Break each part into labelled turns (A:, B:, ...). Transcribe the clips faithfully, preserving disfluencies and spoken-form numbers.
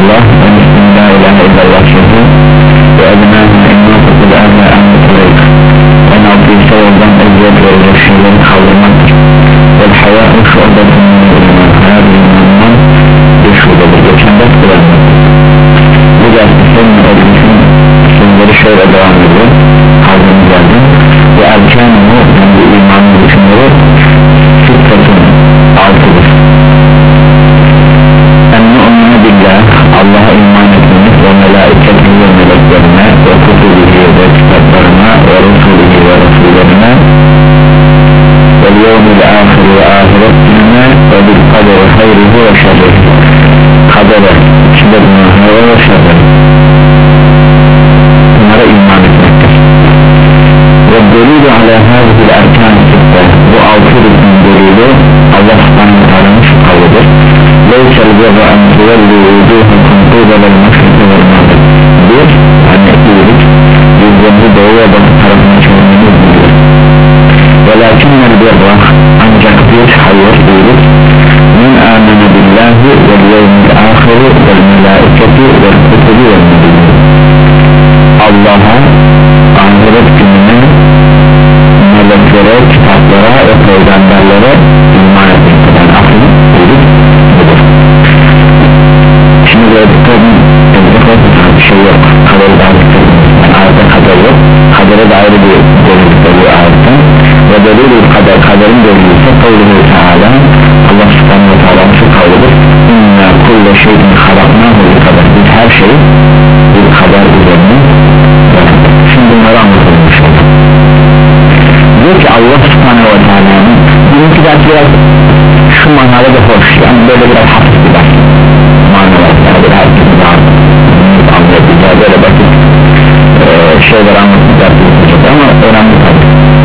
A: illallah ve müslüm la ilahe illallah sözü ve edinâhına imâfıkı ve ehne emretuleyk en altı ise yoldan eziyet verecek şeyleri kaldırmaktır ve hayâ-ı şu'betun iman hayal imanından bir şubedir geçen ders kullanmaktır. Bu dersi seninle edilişin sözleri şöyle devam ediyor kaldığımız yerden ve erken-i yani bu imanın düşünleri fıtratın altıdır. En-nu'mine billah Allah'a iman etmemiz ve melaiketine ve meleklerine ve kutubihi ve kitaplarına ve rusulihi ve rasullerine ve yevmil ahir ve ahiret gününe ve bil kaderi hayrihi ve şerrihi kadere içinde bulunan hayra ve şerrihi bunlara iman etmektir. Ve delilü ala hazil erkan-ı sitte bu altı rükün delili Allah subhanahu wa ta'ala'nın şu kavlidir. Leysel birra en tuvelli vuduhukum kıbelel meşriki vel mağrib bir yani iyilik yüzlerinizi doğu ve batı tarafına çevirmeniz değildir. Velakinnel birra ancak bir hayır iyilik min amene billahi vel yevmil ahiri vel melaiketi vel kutubi vel mübinin Allah'a, ahiret gününe, meleklere, kitaplara ve peygamberlere iman etmekten ahir iyilik budur. Şimdi böyle bir şey yok, kaderi dair yani ayette kader yok, kadere dair bir delil oluyor ayetten ve delil kader, kaderin delili ise kavluhu teala Allah subhanahu wa ta'ala şu kavludur inna kulle şeyin halaknahu bir kader biz her şeyi bir kader üzerine yarattık. Şimdi bunları anlatalım inşallah. Diyor ki Allah subhanahu wa ta'ala'nın bugünkü ders biraz şu manada da hoş yani böyle biraz hafif bir ders manalar yani bir herkesin daha anlayabileceği böyle basit e, şeyler anlatacak ama önemli tabi.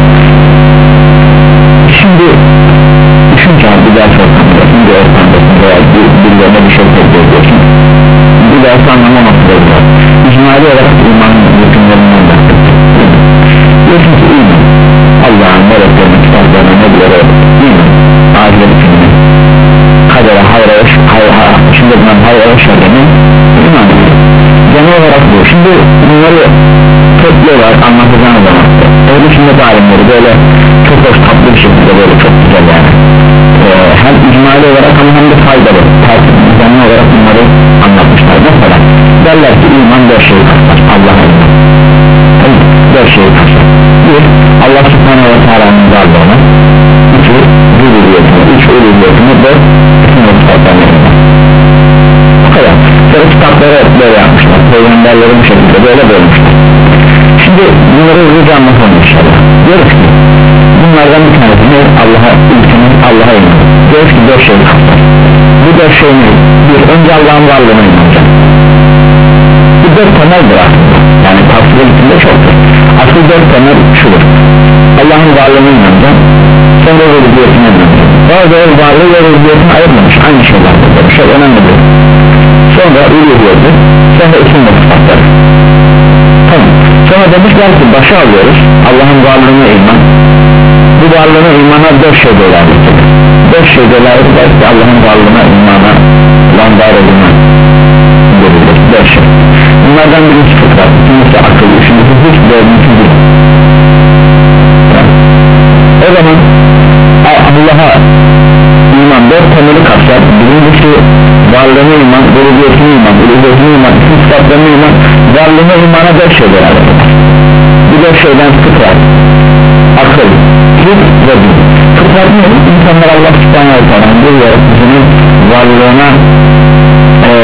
A: Şimdi düşün ki bir ders ortamındasın bir ortamdasın veya bir, birilerine bir şey söylüyorsun bu dersi anlamaması da güzel icmali olarak imanın hükümlerinden bahsettik diyorsun ki iman Allah'ın meleklerine kitaplarına nebilere iman ahiret gününe kadere hayra hayra şimdi bundan hayra şerrine iman ediyor genel olarak bu şimdi bunları topluyorlar anlatacağım zaman öyle sünnet alimleri böyle çok hoş tatlı bir şekilde böyle çok güzel yani ee, hem icmali olarak ama hem de faydalı düzenli olarak bunları anlatmışlar mesela derler ki iman dört şeyi kapsar Allah'a iman dört şeyi kapsar bir Allah subhanahu wa ta'ala'nın varlığına iki rububiyetine üç uluhiyetine dört bütün o kitaplarına iman o kadar sonra kitapları böyle yapmışlar peygamberleri bu şekilde böyle bölmüşler şimdi bunları hızlıca anlatalım inşallah diyoruz ki bunlardan bir tanesi ne Allah'a ilkinin Allah'a iman diyoruz ki dört şeyi kapsar bu dört şey ne? Bir önce Allah'ın varlığına inanacak bu dört temeldir aslında yani tavsiye içinde çoktur asıl dört temel şudur Allah'ın varlığına inanacak sonra rububiyetine inanacak bazı varlığı ve rububiyetini ayırmamış aynı şeyler bir şey önemlidir sonra rububiyeti sonra isim ve sıfatları tamam sonra demişler ki başa alıyoruz Allah'ın varlığına iman bu varlığına imana dört şey dolaylıdır dört şey dolaylıdır ki Allah'ın varlığına imana lan var olduğuna görülür dört şey bunlardan birincisi fıtrat ikincisi akıl üçüncüsü hiç dördüncüsü değil o zaman Allah'a iman dört temeli kapsar birincisi varlığına iman, rububiyetine iman, uluhiyetine iman, isim sıfatlarına iman varlığına imana dört şey dolaylıdır bu dört şeyden fıtrat akıl, his ve din fıtrat ne? İnsanlar Allah subhanahu wa ta'ala bir yaratıcının varlığına ee,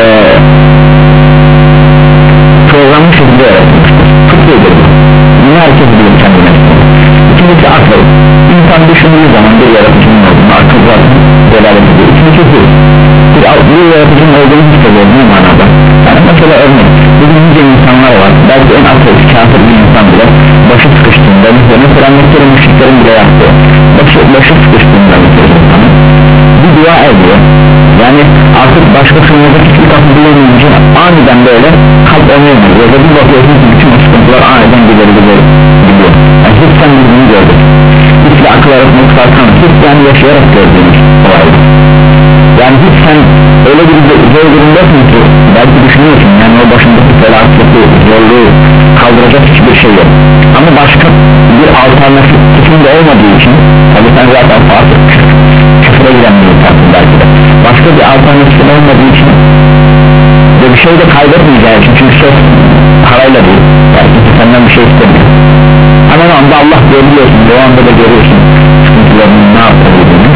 A: programlı şekilde yaratmıştır fıtridir bunu herkes bilir kendine ikincisi akıl insan düşündüğü zaman bir yaratıcının olduğunu akıl zaten delalet ediyor ikincisi his bir, bir yaratıcının olduğunu hissediyor bu manada yani mesela örnek bugün nice insanlar var belki en ateist kafir bir insan bile başı sıkıştığında mesela Mekke'li müşriklerin bile yaptığı başı, başı sıkıştığında insanın bir dua ediyor yani artık başkasının hiçbir kapı bulamayınca aniden böyle kalp oynayamıyor ya da bir bakıyorsun ki bütün sıkıntılar aniden gider gider gidiyor yani hiç sen bunu gördük hiç akıl arasında farkan hiç yani yaşayarak gördüğümüz olaydı yani hiç sen öyle bir zor durumdasın ki belki düşünüyorsun yani o başındaki felaketi, zorluğu kaldıracak hiçbir şey yok ama başka bir alternatifin de olmadığı için tabi sen zaten fasık küfre giren bir insansın belki de başka bir alternatifin olmadığı için ve bir şey de kaybetmeyeceği için çünkü söz parayla değil belki senden bir şey istemiyor ama o anda Allah görüyorsun o anda da görüyorsun sıkıntılarını ne yapabildiğini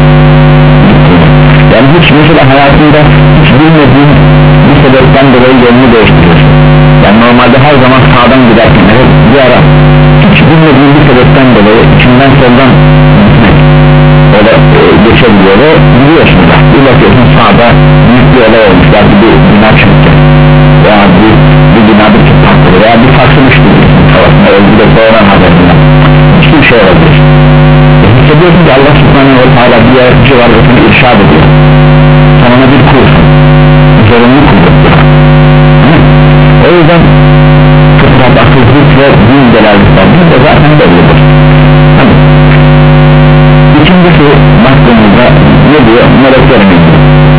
A: yani hiç mesela hayatında hiç bilmediğin bir sebepten dolayı yolunu değiştiriyorsun yani normalde her zaman sağdan giderken evet bir ara hiç bilmediğin bir sebepten dolayı içinden soldan o da e, geçebiliyor ve biliyorsun da bir bakıyorsun sağda büyük bir olay olmuş belki bir bina çıktı veya bir, bir bina bir tip patladı veya bir farklı düştü kafasında öldü de sonradan haberinden hiçbir şey olabilir e, hissediyorsun ki Allah subhanahu ve teala bir yaratıcı var ve seni irşad ediyor sana bir kulsun zorunlu kuldur o yüzden fıtrat, akıllık ve din delaletlerinin de zaten bellidir hani İkincisi baktığımızda ne diyor? Meleklerin ilgili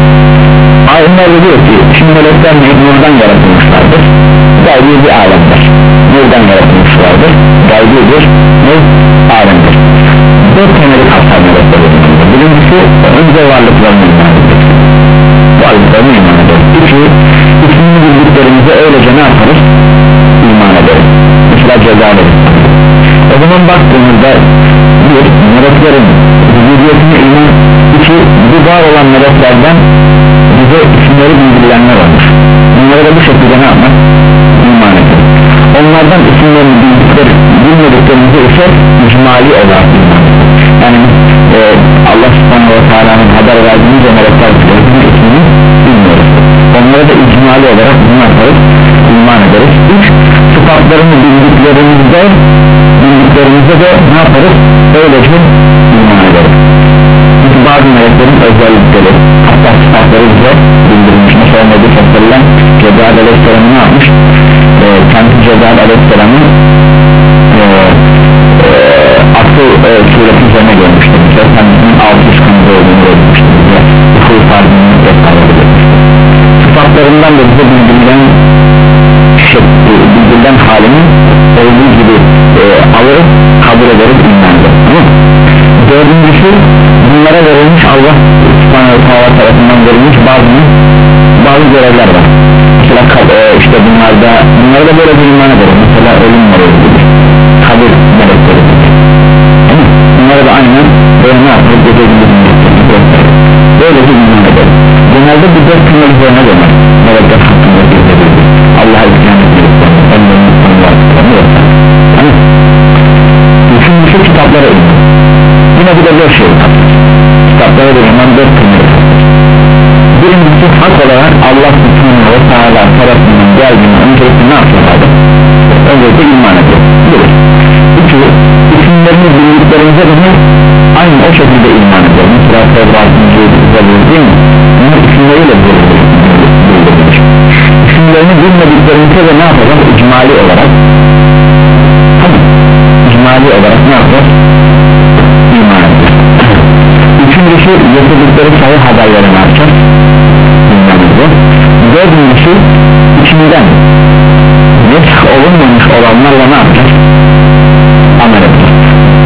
A: ayetler diyor ki şimdi melekler nurdan yaratılmışlardır gaybi bir alemdir nurdan yaratılmışlardır gaybi bir nur alemdir dört temeli kapsar melekler birincisi önce varlıklarını iman edilir varlıklarını iman edilir üçü ismini bildiklerimize öylece ne yaparız? İman ederiz mesela ceza verir o zaman baktığımızda bir meleklerin vücudiyetine iman iki bu var olan meleklerden bize isimleri bildirilenler olmuş bunlara da bu şekilde ne yapmak? İman etmek onlardan isimlerini bildikleri bilmediklerimizi ise icmali olarak iman etmek yani e, Allah subhanahu ve teala'nın haber verdiğince melekler bir ismini bilmiyoruz onlara da icmali olarak bunu yaparız iman ederiz üç sıfatlarını bildiklerimizde bildiklerimizde de ne yaparız? Öylece iman ederiz çünkü bazı meleklerin özellikleri hatta sıfatları bize bildirilmiş mesela Nebi Fesselam Cebrail Aleyhisselam'ı ne yapmış? E, kendi Cebrail Aleyhisselam'ı e, e, akıl e, sureti üzerine görmüştür mesela kendisinin altı yüz kanıda olduğunu görmüştür ve uful fardının vesaire sıfatlarından da bize bildirilen şey, bildirilen halinin olduğu gibi e, alırız kabul ederiz imanla dördüncüsü bunlara verilmiş Allah subhanahu teala tarafından verilmiş bazı bazı görevler var mesela e, işte bunlarda bunlara da böyle bir iman ederiz mesela ölüm melekleri kabir melekleri bunlara da aynen böyle ne yapıyoruz gece gündüz melekleri böyle bir iman ederiz genelde bu dört temel üzerine döner melekler hakkında bildirildi Allah'a isyan edildi onların konular tamam üçüncüsü kitaplara iman yine bir de dört şey kitaplara da iman dört temel birincisi hak olarak Allah subhanahu ve teala tarafından geldiğini öncelikle ne yapıyorlardı? Öncelikle iman ediyor bilir üçü isimlerini bildiklerimize de aynı o şekilde iman ediyor mesela Tevrat'ın cüzde değil mi? Bunun isimleriyle bildirilmiş isimlerini bilmediklerimize de ne yapacağız? İcmali olarak tabii icmali olarak ne yapacağız? İman edeceğiz üçüncüsü getirdikleri sayı haberleri ne yapacağız? İman edeceğiz dördüncüsü içinden nesk olunmamış olanlarla ne yapacağız? Amel edeceğiz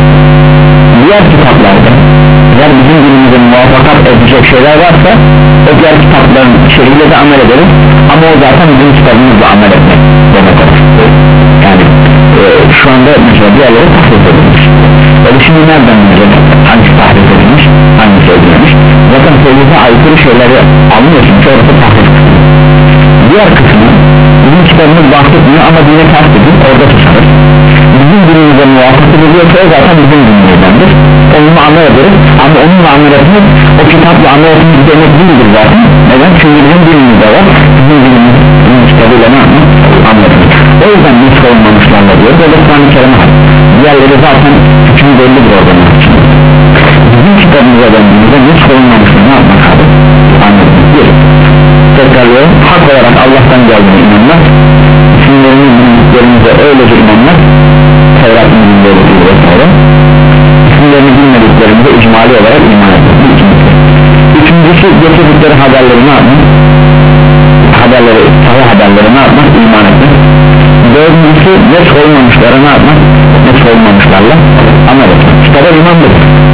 A: diğer kitaplarda eğer bizim dilimize muvaffakat edecek şeyler varsa o diğer kitapların içeriğiyle de amel ederiz ama o zaten bizim kitabımızla amel etmek demek olur yani e, şu anda mesela diğerleri tahrif edilmiş öyle şimdi nereden bilecek hangisi tahrif edilmiş hangisi edilmiş zaten söylediğine aykırı şeyleri anlıyorsun ki orası tahrif kısmı diğer kısmı bizim kitabımız bahsetmiyor ama dine ters edin orada tutarız bizim dinimize muvaffakat ediliyorsa o zaten bizim dinimizdendir onunla amel ederiz ama onunla amel etmek o kitapla amel etmek demek değildir zaten neden? Çünkü bizim dinimizde var bizim dinimizin kitabıyla ne yapmak? Amel etmek o yüzden biz savunmamışlarla diyor böyle Kur'an-ı Kerim var diğerleri zaten hüküm bellidir oradan bizim kitabımıza döndüğümüzde biz savunmamışlar ne yapmak abi? Amel etmek bir tekrarlıyorum hak olarak Allah'tan geldiğine inanmak isimlerini bildiklerimize öylece inanmak Tevrat'ın bildikleri vesaire isimlerini bilmediklerimize icmali olarak iman etmek üçüncü Üçüncüsü getirdikleri haberleri ne yapmak? Haberleri, sahih haberleri ne yapmak? İman etmek. Dördüncüsü net olmamışlara ne yapmak? Net olmamışlarla amel etmek. Kitaba imandır.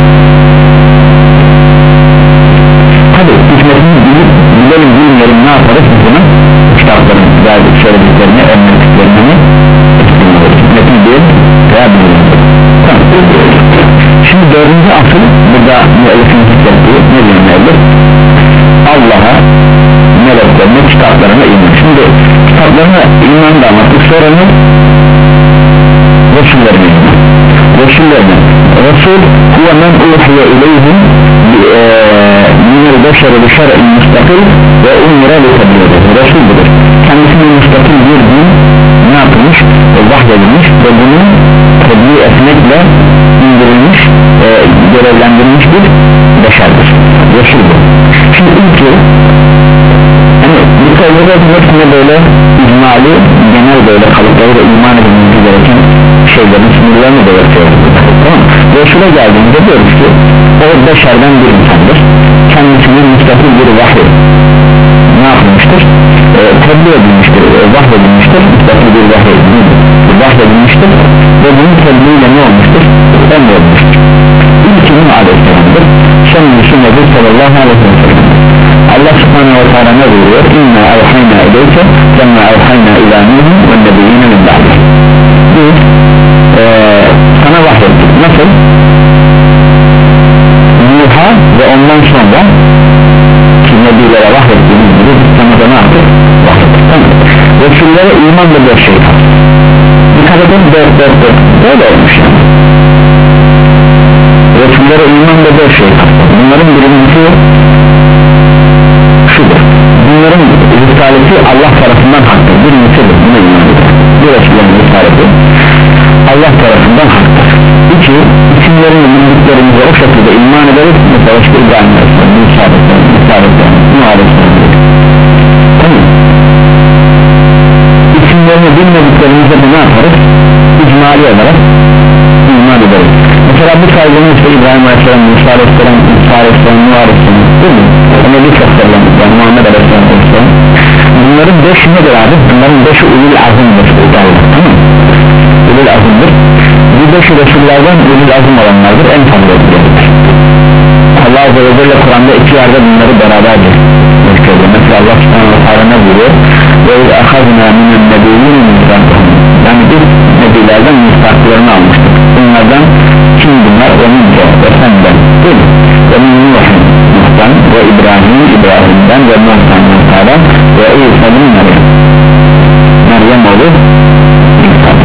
A: Tabi hikmetini bilip bilelim bilmeyelim ne yaparız biz buna? Kitapların verdik söylediklerini, önlediklerini hikmetini bilelim veya bilelim. Tamam. Şimdi dördüncü asıl burada müellifin hikmetliği ne diyor müellif? Allah'a, meleklerine, kitaplarına iman. Şimdi kitaplarına iman da anlattık, sonra ne? Resullerine iman. Resullerine Resul huve men uhiye ileyhim minel beşeri bi şer'in müstakil ve umire li tebliğidir. Resul budur. Kendisine müstakil bir din ne yapılmış? Vahyedilmiş ve bunu tebliğ etmekle indirilmiş, e, görevlendirilmiş bir beşerdir. Resul bu. Şimdi ilki hani bu kavramda hepsine böyle icmali, genel böyle kalıpları ve iman edilmesi gereken şeylerin sınırlarını belirtiyor. Tamam. Resul'e geldiğinde diyoruz ki o beşerden bir insandır. Kendisinin müstakil bir vahiy ne yapılmıştır? E, tebliğ edilmiştir, e, vahyedilmiştir. Müstakil bir vahiy vahyedilmiştir ve bunun tebliğiyle ne olmuştur? Emredilmiştir. İlki Nuh Aleyhisselam'dır. Sonuncusu Nebi sallallahu aleyhi ve sellem. Allah subhanahu ve teala ne buyuruyor? İnna evhayna ileyke kemma evhayna ila Nuh'un ve nebiyyine min ba'di. Biz ee, sana vahyettik. Nasıl? Nuh'a ve ondan sonra ki nebilere vahyettiğimiz gibi sana da ne yaptık? Vahyettik. Tamam. Resullere iman da bir şey var. Dikkat edin dört dört dört böyle olmuş yani. Resullere iman da bir şey var. Bunların birincisi şudur. Bunların risaleti Allah tarafından haktır. Birincisidir. Buna iman eder. Bir Resullerin risaleti Allah tarafından haktır. İki, isimlerini bildiklerimize o şekilde iman ederiz. Mesela işte İbrahim Aleyhisselam, Musa Aleyhisselam, Musa Aleyhisselam, Nuh Aleyhisselam. Tamam. İsimlerini bilmediklerimize de ne yaparız? İcmali olarak iman ederiz. Mesela bu saygının işte İbrahim Aleyhisselam, Musa Aleyhisselam, Musa Aleyhisselam, Nuh Aleyhisselam değil mi? Ama bir çok selam, yani Muhammed Aleyhisselam Aleyhisselam. Bunların beşi nedir abi? Bunların beşi ulul azimdir. Tamam mı? Ulul azimdir. Bu beşi Resullerden ulul azim olanlardır, en fazla etkilenir. Allah Azze ve Celle Kur'an'da iki yerde bunları beraberdir. Mesela Allah subhanahu wa ta'ala ne buyuruyor? Ve ahazna minen nebiyyin mizraqahum. Yani biz nebilerden mizraqlarını almıştık. Bunlardan kim bunlar? Ve mince ve senden değil mi? Ve min Nuh'un Nuh'tan ve İbrahim İbrahim'den ve Muh'tan Muh'tan ve İsa'nın Meryem Meryem oğlu İsa'nın.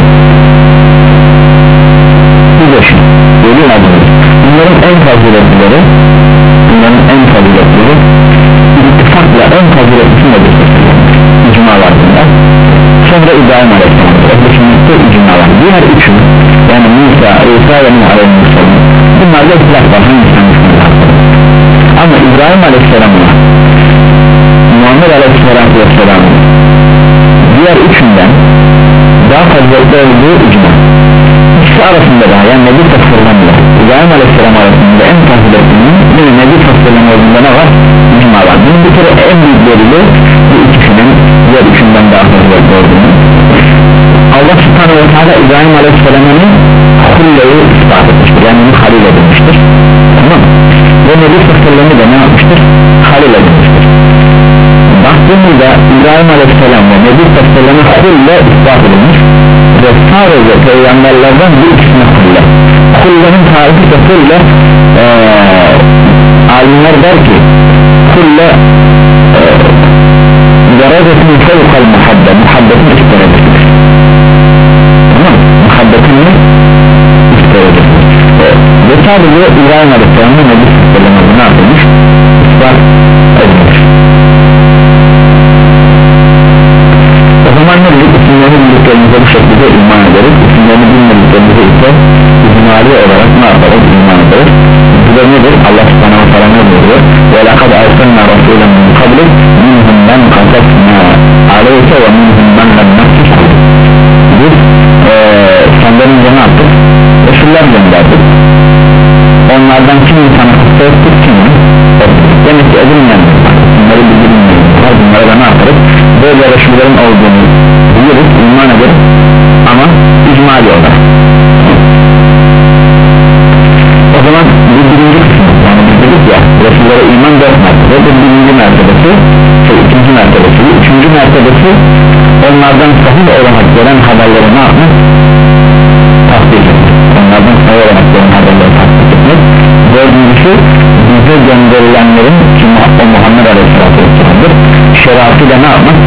A: Bu beşin ölü adımız. Bunların en faziletleri bunların en faziletleri ittifakla en faziletlisi nedir? İcmalar bunlar. Sonra İbrahim Aleyhisselam ehl-i icmalar. Diğer üçü yani Musa, İsa ve Nuh Aleyhisselam bunlarda ihtilaf var. Hangisinden düşünüyorlar? Ama İbrahim Aleyhisselam'la Muhammed Aleyhisselam'la diğer üçünden daha faziletli olduğu icma. İkisi arasında da yani Nebi Tasarlam'la İbrahim Aleyhisselam arasında en faziletlinin yine Nebi Tasarlam olduğunda ne var? İcma var. Bunun bir kere en büyük delili bu ikisinin diğer üçünden daha faziletli olduğunu. Allah subhanahu ve teala İbrahim Aleyhisselam'ın hulleyi ispat etmiştir. Yani onu halil edilmiştir. Tamam mı? Ve Nebi Tasarlam'ı da ne yapmıştır? Halil edilmiştir. Baktığımızda İbrahim Aleyhisselam ve Nebi Tasarlam'ı hulle ispat edilmiş ve sadece peygamberlerden bir ikisine hulle. Hullenin tarifi de hulle ee, alimler der ki hulle derecetini fevkal muhabbe muhabbetin üst derecesidir. Tamam muhabbetin üst derecesidir ve sadece İbrahim Aleyhisselam'ın Nebi Tasarlam'ı ne yapılmış? İspat edilmiş. O zaman ne dedik? İsimlerini bildiklerimize bu şekilde iman ederiz. İsimlerini bilmediklerimize ise icmali olarak ne yaparız? İman ederiz. Bu da nedir? Allah subhanahu wa ta'ala ne buyuruyor? وَلَقَدْ أَرْسَلْنَا رَسُولًا مِنْ قَبْلِكَ مِنْهُمْ مَنْ قَصَصْنَا عَلَيْكَ وَمِنْهُمْ مَنْ لَمْ نَقْصُصْ عَلَيْكَ. Biz ee, senden önce ne yaptık? Resuller gönderdik. Onlardan kimi sana kısa ettik, kimi ettik. demek ki edilmeyen bunları bildirilmeyen bunlara da ne yaparız böyle Resullerin olduğunu biliriz iman ederiz ama icmali olarak. O zaman bu birinci kısmı yani biz dedik ya Resullere iman dört mertebe bu birinci mertebesi şey, ikinci mertebesi üçüncü mertebesi onlardan sahih olarak gelen haberleri ne yapmak tasdik etmek onlardan sahih olarak gelen haberleri tasdik etmek dördüncüsü bize gönderilenlerin ki o Muhammed Aleyhisselatü Vesselam'dır şeriatıyla ne yapmak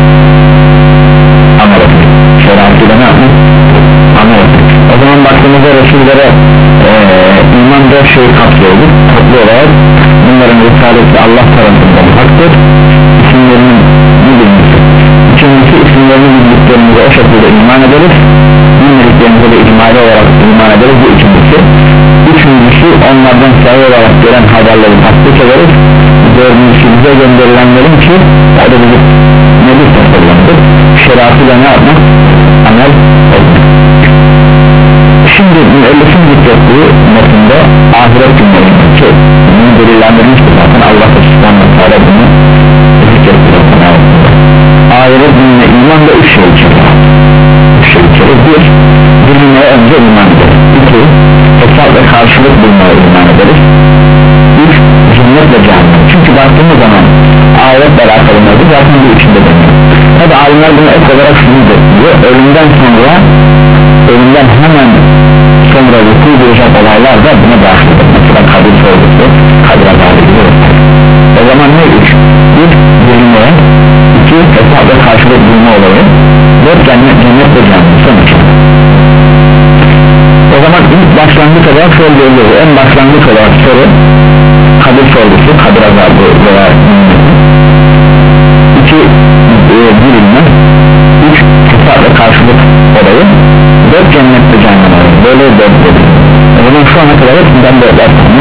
A: amel etmek şeriatıyla ne yapmak amel etmek o zaman baktığımızda Resullere ee, iman dört şeyi kapsıyordur toplu olarak bunların risaleti Allah tarafından haktır isimlerinin bilinmesi ikincisi isimlerini bildiklerimize o şekilde iman ederiz bilmediklerimize de icmali olarak iman ederiz bu ikincisi üçüncüsü onlardan sahih olarak gelen haberleri tasdik ederiz dördüncüsü bize gönderilenlerin ki o da bizim nebi tasarlandır şeriatıyla ne yapmak amel etmek. Şimdi müellifin zikrettiği metinde ahiret günlerinde ki bunu delillendirmiştir zaten Allah Subhanahu wa Taala bunu zikrettiği ahiret gününe iman da üç şey içerir üç şey içerir bir bilinmeye önce iman ederiz iki hesap ve karşılık bulmaya iman ederiz üç cennet ve cehennem çünkü baktığımız zaman ahiretle alakalı mevzu zaten bu içinde deniyor tabi alimler bunu ek olarak şunu diyor ölümden sonra ölümden hemen sonra vuku bulacak olaylar da buna dahil edilir mesela kabir sorgusu kabir azabı gibi o zaman ne üç bir bilinmeye iki hesap ve karşılık bulma olayı dört cennet, cennet ve cehennem sonuç o zaman ilk başlangıç olarak şöyle görüyoruz en başlangıç olarak soru kabir sorgusu kabir azabı veya iki e, bilinme üç hesap ve karşılık olayı dört cennet ve cehennem olayı böyle dört dedi o zaman şu ana kadar hepsinden dörtler tane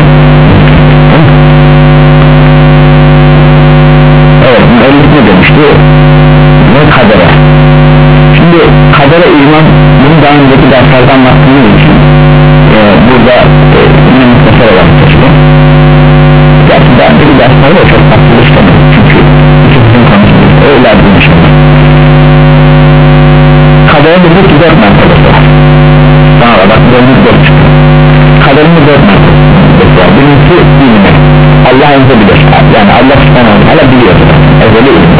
A: evet müellif ne demişti ve kadere şimdi kadere iman bunu daha önceki derslerde anlattığımız için e, burada e, yine mutlaka olarak geçti gerçi daha önceki derslerde çok farklı işlemedi çünkü ikimizin konuşuyoruz öyle bir şey kadere bildik ki dört mertebesi var sana bak dördüncü dört çıkıyor kaderin dört mertebesi var birincisi ilmi Allah önce bilir yani Allah subhanahu wa ta'ala biliyor ezeli ilmi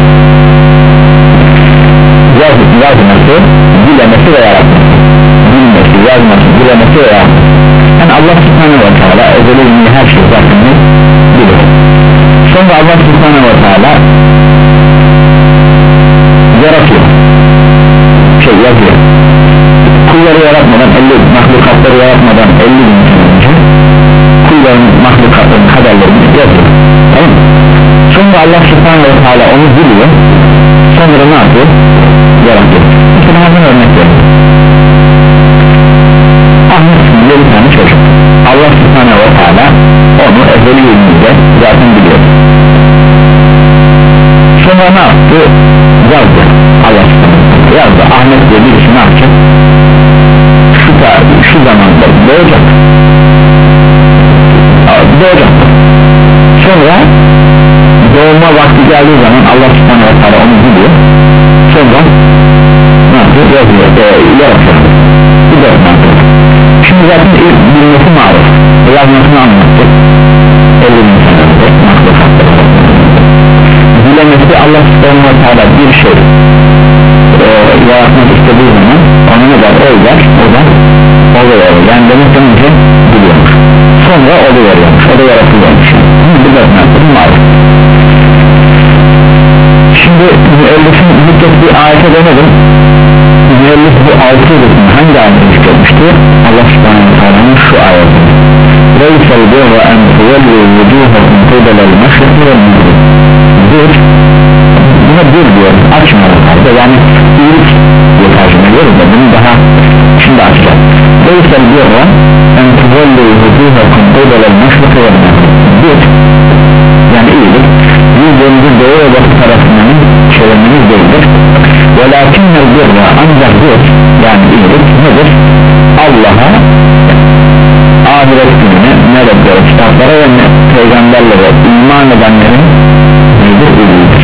A: Yaz, yazması bilemesi ve yaratması bilmesi yazması bilemesi ve yaratması yani Allah subhanahu wa ta'ala ezeli ilmi her şey zaten bilir sonra Allah subhanahu wa ta'ala yaratıyor şey yazıyor kulları yaratmadan elli mahlukatları yaratmadan elli bin önce kulların mahlukatların kaderlerini yazıyor tamam mı? Sonra Allah subhanahu wa ta'ala onu biliyor sonra ne yapıyor? Yaratıyor mesela hemen örnek veriyor Ahmet isminde bir tane çocuk Allah subhanahu wa ta'ala onu ezeli ilmiyle zaten biliyor sonra ne yaptı? Yazdı Allah subhanahu wa ta'ala yazdı Ahmet diye birisi ne yapacak? Şu, şu zamanda doğacak doğacak sonra doğma vakti geldiği zaman Allah subhanahu wa ta'ala onu biliyor sonra ne yapıyor? Yazıyor, e, yaratıyor bu dört mantık şimdi zaten ilk bilmesi maruf yazmasını anlattık elli bin senede mahlukatları bilemesi Allah subhanahu wa ta'ala bir şey e, yaratmak istediği zaman onu ne der? O der, o da oluyor yani demekten önce biliyormuş sonra oluyormuş, o da yaratılıyormuş bu dört mantık maruf şimdi müellifin zikrettiği ayete dönelim müellif bu altı yılın hangi ayete zikretmişti? Allah subhanahu wa ta'ala'nın şu ayeti Reysel birra en tuvelli vucuhum kudalel meşrikli ve müzik bir buna bir diyoruz açmalıklarda yani iyilik diye tercüme ediyoruz da bunu daha şimdi açacağız Reysel birra en tuvelli vucuhum kudalel meşrikli ve müzik bir yani iyilik yüzlerinizi doğu ve batı tarafından çevirmeniz değildir velakinnel birra ancak bir yani iyilik nedir? Allah'a ahiret gününe, meleklere, kitaplara ve peygamberlere peygamberlere iman edenlerin nedir? Uludur.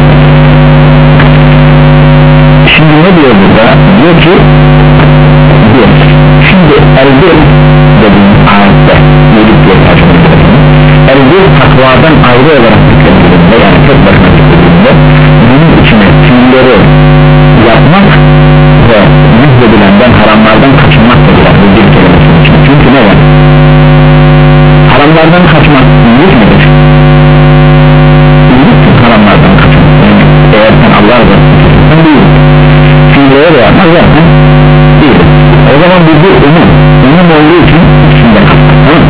A: Şimdi ne diyor burada? Diyor ki bir, şimdi el-bir dediğimiz ayette iyilik diye tercüme edilir. El-bir takvadan ayrı olarak zikredildiğinde, yani tek başına zikredildiğinde bunun içine fiilleri yapmak ve müjdedilenden haramlardan kaçınmak da biraz bu bir kelimesi için. Çünkü ne var? Haramlardan kaçmak iyilik midir? İyiliktir haramlardan kaçınmak. Yani eğer sen Allah'a zaten değil, fiillere yapmak zaten değil. O zaman bu bir umum, umum olduğu için içinde kalmak, tamam.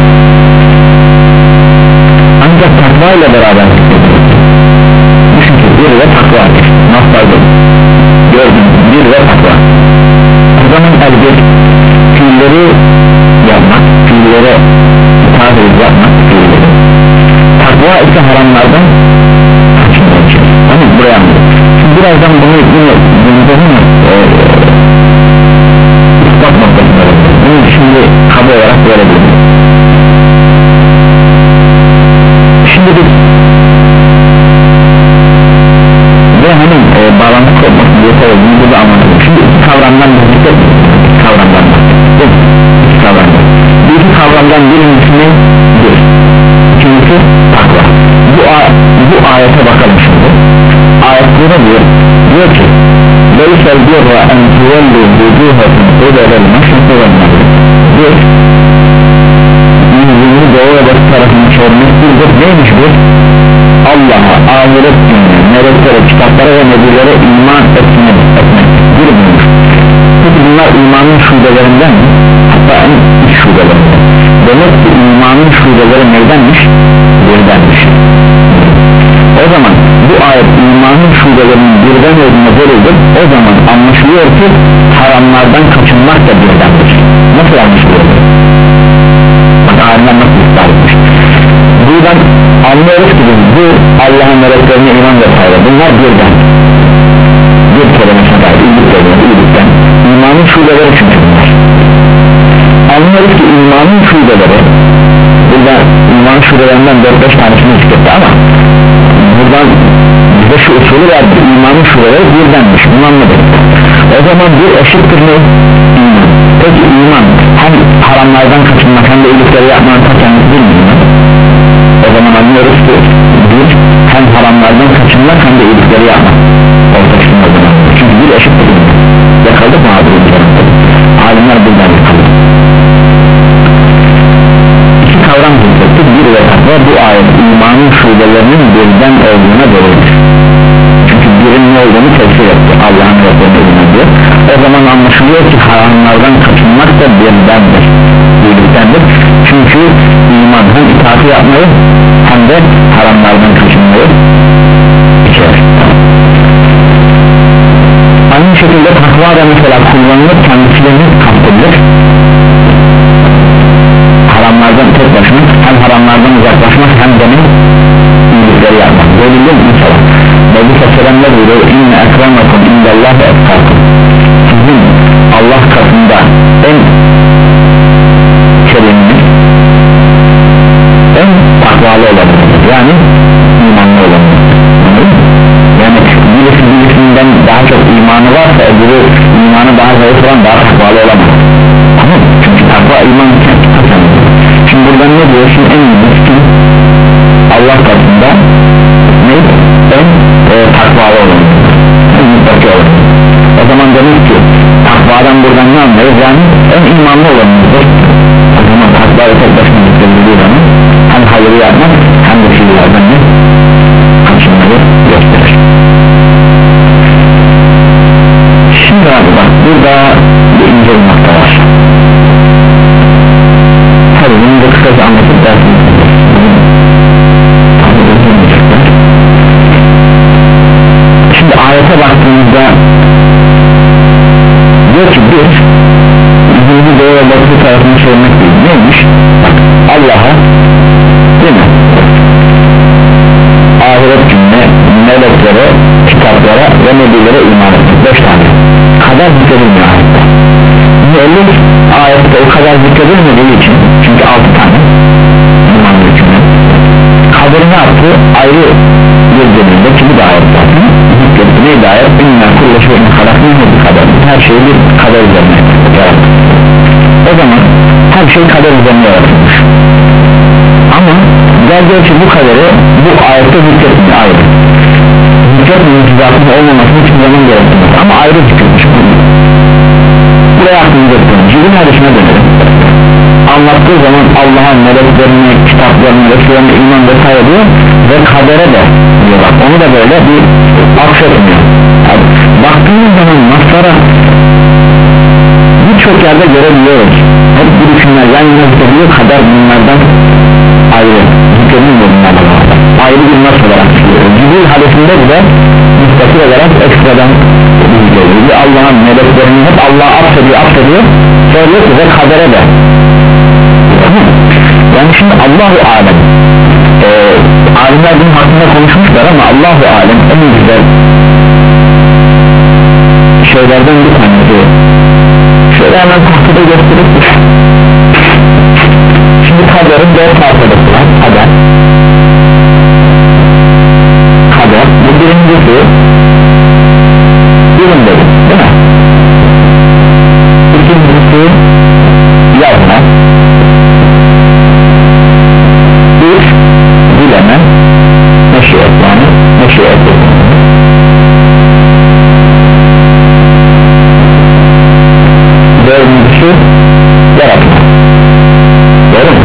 A: Ancak takva ile beraber düşün ki bir ve takva nasıl gördüm, bir ve takva. O zaman elbet fiilleri yapmak, fiillere itaat edip yapmak fiilleri. Takva ise haramlardan kaçınmak için. Tamam, buraya anladım. Şimdi birazdan bunu yine gündemini e, ispat noktasında bunu şimdi kaba olarak verebilirim. Şimdi biz ve hani e, bağlantı kopmasın diye söylediğini burada anlatalım. Şimdi iki kavramdan birlikte iki kavramdan bahsettik. İki kavramdan. Bir iki kavramdan birincisini bir, ikincisi takva. Bu, bu ayete bakalım şimdi. Ayetleri diyor, diyor ki leysel birra en tuvellu vucuhetin ödelel meşrikı ve meşrikı. Bir, yüzünü doğu ve batı tarafını çevirmek değildir. Neymiş bu? Allah'a, ahiret gününe, meleklere, kitaplara ve nebilere iman etmek, etmek bir bulmuş. Peki bunlar imanın şubelerinden mi? Hatta en üç şubelerinden. Demek ki imanın şubeleri neydenmiş? Birdenmiş. O zaman bu ayet imanın şubelerinin birden olduğuna verildir. O zaman anlaşılıyor ki haramlardan kaçınmak da birdendir. Nasıl anlaşılıyor? Bak ayetten nasıl ısrar etmiş? Buradan anlıyoruz ki bu Allah'ın meleklerine iman vesaire bunlar birden. Bir kelimesine dair iyilik veriyor, iyilikten. İmanın şubeleri çünkü bunlar. Anlıyoruz ki imanın şubeleri, burada iman şubelerinden dört beş tanesini zikretti ama buradan bize şu usulü verdi, imanın şubeleri birdenmiş, bunu anladık. O zaman bir eşittir ne? İman. Peki iman hem haramlardan kaçınmak hem de iyilikleri yapmanın ta kendisi değil mi? O zaman anlıyoruz ki bir hem haramlardan kaçınmak hem de iyilikleri yapmak ortakşın o zaman. Çünkü bir eşittir iman. Yakaldık mı abi? Alimler buradan yakaldı. İki kavram zikrettik, bir ve takva bu ayet imanın şubelerinin birden olduğuna verilir. Çünkü birin ne olduğunu tefsir etti Allah'ın Resulü'nün eline diyor. O zaman anlaşılıyor ki haramlardan kaçınmak da birdendir, birliktendir. Çünkü iman hem itaati yapmayı hem de haramlardan kaçınmayı içerir. Aynı şekilde takva da mesela kullanılıp kendisilerini kastedilir. Haramlardan tek başına hem haramlardan uzaklaşmak hem de iyilikleri yapmak. Böyle mesela Nebi Sallallahu ne buyuruyor? İnne ekremakum indallahi etkakum. Sizin Allah katında en kerimli, en takvalı olanınız, yani imanlı olanınız. Yani birisi birisinden daha çok imanı varsa öbürü imanı daha zayıf olan daha takvalı olamaz. Tamam, çünkü takva iman için kazanır. Şimdi buradan ne diyorsun? En miskin Allah katında ne? En e, takvalı olan, en mutlaka olan. O zaman demek ki takvadan buradan ne anlıyoruz? Yani en imanlı olanımızdır. O zaman takvayı tek başına yüklendiği zaman hem hayırı yapmak hem de fiillerden ne? Kaçınmayı gösterir. Şimdi abi bak burada bir ince bir nokta var. Tabii bunu da kısaca anlatıp dersiniz. Şimdi ayete baktığımızda diyor ki bir yüzünü doğru ve batı tarafını çevirmek değil. Neymiş? Bak Allah'a değil mi? Ahiret gününe, meleklere, kitaplara ve nebilere iman etmek. Beş tane kadar zikredilmiyor ayette. Müellif ayette o kadar zikredilmediği için, çünkü altı tane iman hükmü, kadrini ayrı bir bölümde ki bu da ayet zaten neydi ayet? İnna kulle şeyin halaknâhu bi kader, her şeyi bir kader üzerine yarattık. O zaman her şey kader üzerine yaratılmış ama geldiği için bu kaderi bu ayette zikretmiyor ayrı zikretmiyor zatının olmamasını hiçbir zaman gerektirmez ama ayrı zikretmiş buraya aklımıza tutalım. Cibril hadisine dönelim. Anlattığı zaman Allah'ın meleklerine, kitaplarına, Resulüne iman vesaire diyor ve kadere de diyor bak onu da böyle bir affetmiyor. Yani baktığımız zaman naslara birçok yerde görebiliyoruz. Hep bu düşünler yan yana zikrediliyor, kader bunlardan ayrı zikredilmiyor bunlardan ayrı bir nas olarak zikrediliyor. Cibril hadisinde de müstakil olarak ekstradan zikrediliyor. Allah'ın meleklerini hep Allah'a affediyor, affediyor söylüyor ki ve kadere de yani şimdi Allahu alem ee, alimler bunun hakkında konuşmuşlar ama Allahu alem en güzel şeylerden bir tanesi şöyle hemen tahtada gösterip şimdi kaderin dört parçası var kader kader bu birincisi bilimleri değil mi? İkincisi yazma üç dileme meşiyet yani meşiyet dördüncüsü yaratma doğru mu?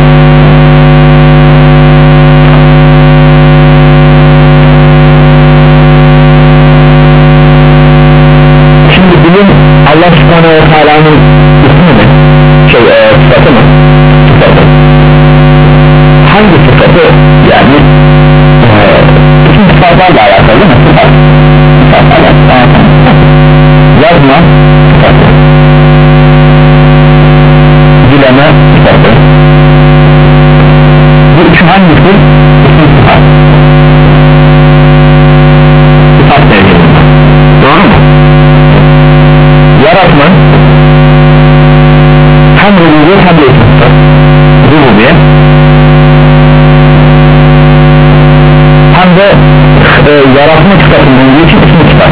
A: Şimdi bilim Allah subhanahu ve teala'nın ismi mi? şey e, sıfatı mı? sıfatı hangi sıfatı yani e, bütün sıfatlarla alakalı değil mi? sıfat sıfatlarla alakalı yazma sıfatı dileme sıfatı bu üçü hangisi? isim sıfat sıfat devriminde doğru mu? yaratma hem rububiyet hem de isim sıfat rububiyet hem de e, yaratma sıfatının olduğu için isim sıfat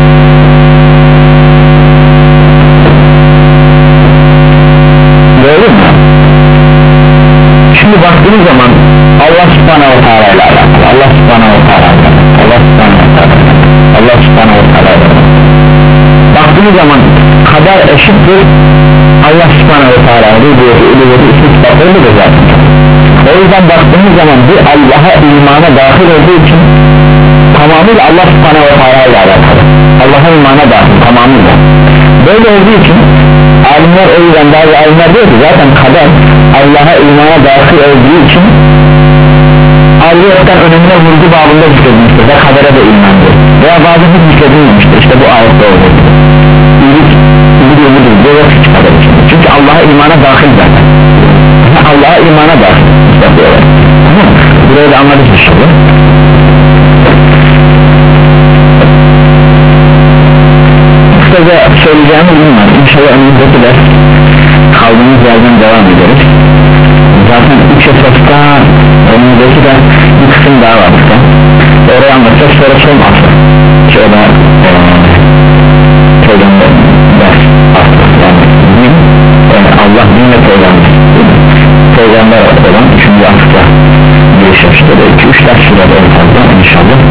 A: doğru mu? Şimdi baktığınız zaman Allah subhanahu wa ta'ala ile alakalı Allah subhanahu wa ta'ala ile Allah subhanahu wa ta'ala ile Allah subhanahu wa ta'ala ile baktığınız zaman kader eşittir Allah subhanahu wa ta'ala rububiyeti, uluhiyeti, isim sıfatları da zaten o yüzden baktığımız zaman bu Allah'a imana dahil olduğu için tamamıyla Allah subhanahu wa ta'ala ile alakalı Allah'a imana dahil tamamıyla böyle olduğu için alimler o yüzden bazı alimler diyor ki zaten kader Allah'a imana dahil olduğu için ayrıyetten önemine vurgu babında zikredilmiştir ve kadere de imandır veya bazı hiç zikredilmemiştir işte bu ayette olduğu gibi iyilik, iyilik, iyilik, iyilik, iyilik çünkü Allah'a imana dahil zaten Allah'a imana dahil tamam burayı da anladık inşallah kısaca söyleyeceğimi bilmem inşallah önümüzdeki ders kaldığımız yerden devam ederiz zaten üç esasda önümüzdeki de bir kısım daha var oraya anlatacağız sonra son asıl şöyle peygamber ders yani Allah din ve peygamber peygamber olan üçüncü asla giriş yapıştırdı iki üç ders sürede en fazla inşallah